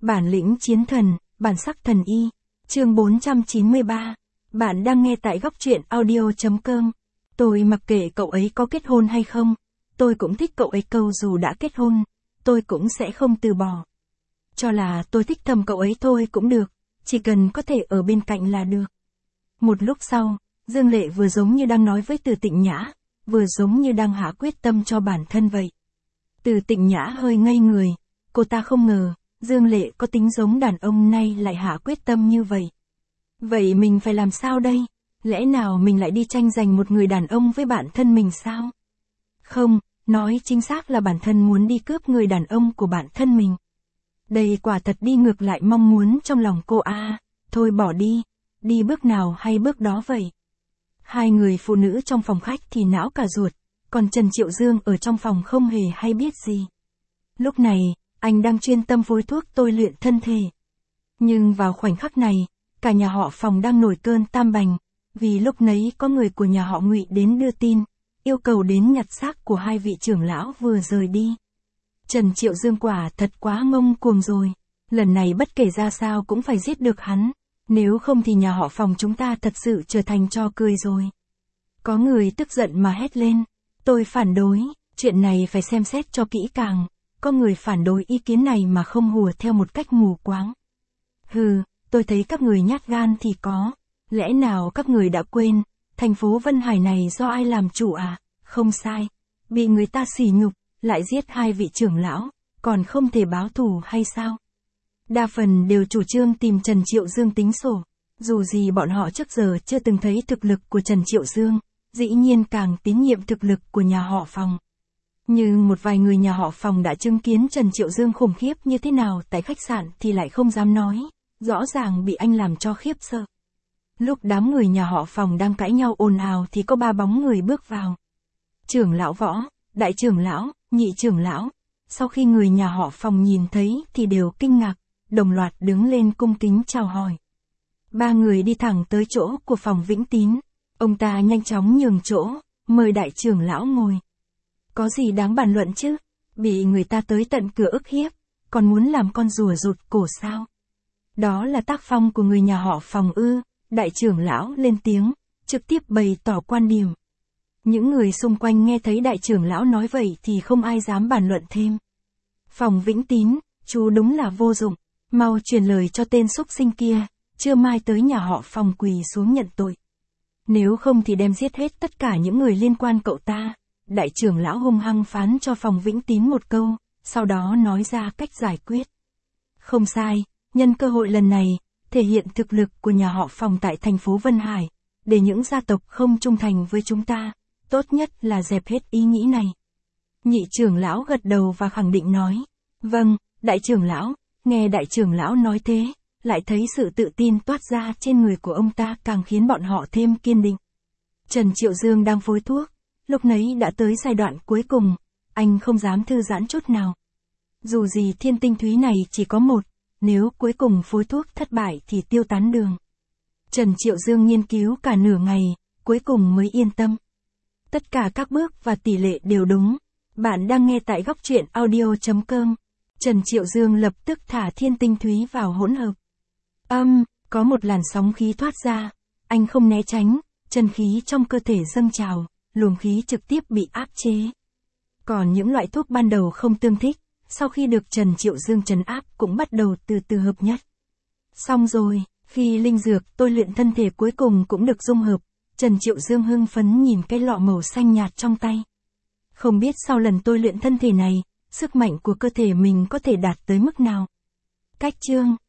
Bản lĩnh chiến thần, bản sắc thần y. Chương 493. Bạn đang nghe tại góc truyện audio.com. Tôi mặc kệ cậu ấy có kết hôn hay không. Tôi cũng thích cậu ấy câu dù đã kết hôn. Tôi cũng sẽ không từ bỏ. Cho là tôi thích thầm cậu ấy thôi cũng được. Chỉ cần có thể ở bên cạnh là được. Một lúc sau, Dương Lệ vừa giống như đang nói với Từ Tịnh Nhã, vừa giống như đang hạ quyết tâm cho bản thân vậy. Từ Tịnh Nhã hơi ngây người. Cô ta không ngờ, Dương Lệ có tính giống đàn ông nay lại hạ quyết tâm như vậy. Vậy mình phải làm sao đây? Lẽ nào mình lại đi tranh giành một người đàn ông với bản thân mình sao? Không, nói chính xác là bản thân muốn đi cướp người đàn ông của bản thân mình. Đây quả thật đi ngược lại mong muốn trong lòng cô à, thôi bỏ đi, đi bước nào hay bước đó vậy. Hai người phụ nữ trong phòng khách thì não cả ruột, còn Trần Triệu Dương ở trong phòng không hề hay biết gì. Lúc này, anh đang chuyên tâm phối thuốc tôi luyện thân thể. Nhưng vào khoảnh khắc này, cả nhà họ Phòng đang nổi cơn tam bành, vì lúc nấy có người của nhà họ Ngụy đến đưa tin, yêu cầu đến nhặt xác của hai vị trưởng lão vừa rời đi. Trần Triệu Dương quả thật quá ngông cuồng rồi, lần này bất kể ra sao cũng phải giết được hắn, nếu không thì nhà họ Phòng chúng ta thật sự trở thành trò cười rồi. Có người tức giận mà hét lên, tôi phản đối, chuyện này phải xem xét cho kỹ càng. Có người phản đối ý kiến này mà không hùa theo một cách mù quáng. Hừ, tôi thấy các người nhát gan thì có. Lẽ nào các người đã quên, thành phố Vân Hải này do ai làm chủ à? Không sai. Bị người ta sỉ nhục, lại giết hai vị trưởng lão, còn không thể báo thù hay sao? Đa phần đều chủ trương tìm Trần Triệu Dương tính sổ. Dù gì bọn họ trước giờ chưa từng thấy thực lực của Trần Triệu Dương, dĩ nhiên càng tín nhiệm thực lực của nhà họ Phòng. Nhưng một vài người nhà họ Phòng đã chứng kiến Trần Triệu Dương khủng khiếp như thế nào tại khách sạn thì lại không dám nói, rõ ràng bị anh làm cho khiếp sợ. Lúc đám người nhà họ Phòng đang cãi nhau ồn ào thì có ba bóng người bước vào. Trưởng lão Võ, đại trưởng lão, nhị trưởng lão. Sau khi người nhà họ Phòng nhìn thấy thì đều kinh ngạc, đồng loạt đứng lên cung kính chào hỏi. Ba người đi thẳng tới chỗ của Phòng Vĩnh Tín. Ông ta nhanh chóng nhường chỗ, mời đại trưởng lão ngồi. Có gì đáng bàn luận chứ? Bị người ta tới tận cửa ức hiếp, còn muốn làm con rùa rụt cổ sao? Đó là tác phong của người nhà họ Phòng ư? Đại trưởng lão lên tiếng, trực tiếp bày tỏ quan điểm. Những người xung quanh nghe thấy đại trưởng lão nói vậy thì không ai dám bàn luận thêm. Phòng Vĩnh Tín, chú đúng là vô dụng, mau truyền lời cho tên xúc sinh kia, trưa mai tới nhà họ Phòng quỳ xuống nhận tội. Nếu không thì đem giết hết tất cả những người liên quan cậu ta. Đại trưởng lão hung hăng phán cho Phòng Vĩnh Tín một câu, sau đó nói ra cách giải quyết. Không sai, nhân cơ hội lần này, thể hiện thực lực của nhà họ Phòng tại thành phố Vân Hải, để những gia tộc không trung thành với chúng ta, tốt nhất là dẹp hết ý nghĩ này. Nhị trưởng lão gật đầu và khẳng định nói, vâng, đại trưởng lão. Nghe đại trưởng lão nói thế, lại thấy sự tự tin toát ra trên người của ông ta càng khiến bọn họ thêm kiên định. Trần Triệu Dương đang phối thuốc. Lúc nấy đã tới giai đoạn cuối cùng, anh không dám thư giãn chút nào. Dù gì thiên tinh thúy này chỉ có một, nếu cuối cùng phối thuốc thất bại thì tiêu tán đường. Trần Triệu Dương nghiên cứu cả nửa ngày, cuối cùng mới yên tâm. Tất cả các bước và tỷ lệ đều đúng. Bạn đang nghe tại góc truyện audio.com. Trần Triệu Dương lập tức thả thiên tinh thúy vào hỗn hợp. Có một làn sóng khí thoát ra, anh không né tránh, chân khí trong cơ thể dâng trào. Luồng khí trực tiếp bị áp chế. Còn những loại thuốc ban đầu không tương thích, sau khi được Trần Triệu Dương trấn áp cũng bắt đầu từ từ hợp nhất. Xong rồi, khi linh dược tôi luyện thân thể cuối cùng cũng được dung hợp, Trần Triệu Dương hưng phấn nhìn cái lọ màu xanh nhạt trong tay. Không biết sau lần tôi luyện thân thể này, sức mạnh của cơ thể mình có thể đạt tới mức nào. Cách chương